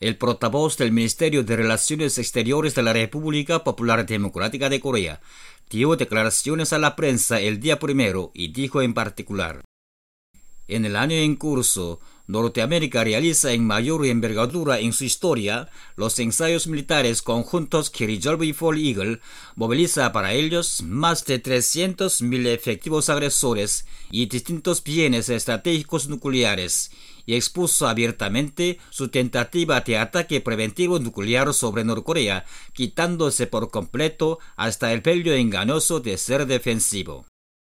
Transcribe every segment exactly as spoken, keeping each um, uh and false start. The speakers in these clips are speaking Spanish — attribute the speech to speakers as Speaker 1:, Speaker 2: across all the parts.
Speaker 1: El portavoz del Ministerio de Relaciones Exteriores de la República Popular Democrática de Corea dio declaraciones a la prensa el día primero y dijo en particular: en el año en curso, Norteamérica realiza en mayor envergadura en su historia los ensayos militares conjuntos Kirijolb y Fall Eagle, moviliza para ellos más de trescientos mil efectivos agresores y distintos bienes estratégicos nucleares, y expuso abiertamente su tentativa de ataque preventivo nuclear sobre Norcorea, quitándose por completo hasta el pelio engañoso de ser defensivo.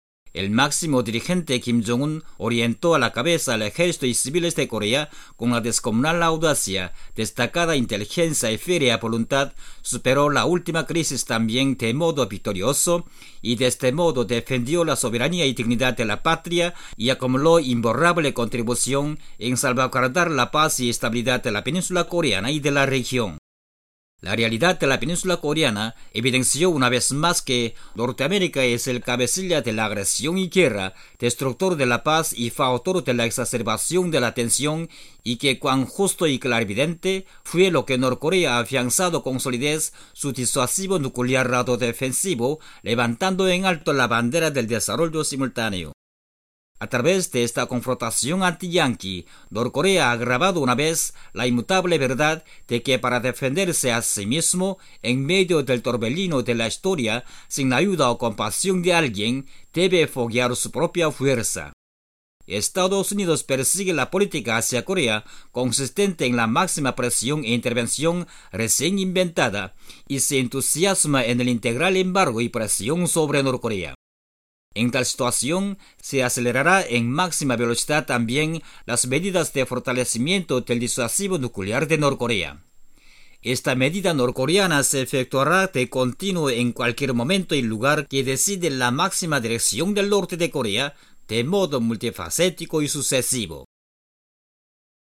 Speaker 1: El máximo dirigente Kim Jong-un orientó a la cabeza al ejército y civiles de Corea con la descomunal audacia, destacada inteligencia y férrea voluntad, superó la última crisis también de modo victorioso y de este modo defendió la soberanía y dignidad de la patria y acumuló imborrable contribución en salvaguardar la paz y estabilidad de la península coreana y de la región. La realidad de la península coreana evidenció una vez más que Norteamérica es el cabecilla de la agresión y guerra, destructor de la paz y factor de la exacerbación de la tensión, y que cuán justo y clarividente fue lo que Norcorea ha afianzado con solidez su disuasivo nuclear radiodefensivo, levantando en alto la bandera del desarrollo simultáneo. A través de esta confrontación anti-yanqui, Norcorea ha agravado una vez la inmutable verdad de que para defenderse a sí mismo en medio del torbellino de la historia, sin la ayuda o compasión de alguien, debe foguear su propia fuerza. Estados Unidos persigue la política hacia Corea consistente en la máxima presión e intervención recién inventada y se entusiasma en el integral embargo y presión sobre Norcorea. En tal situación, se acelerará en máxima velocidad también las medidas de fortalecimiento del disuasivo nuclear de Norcorea. Esta medida norcoreana se efectuará de continuo en cualquier momento y lugar que decide la máxima dirección del norte de Corea, de modo multifacético y sucesivo.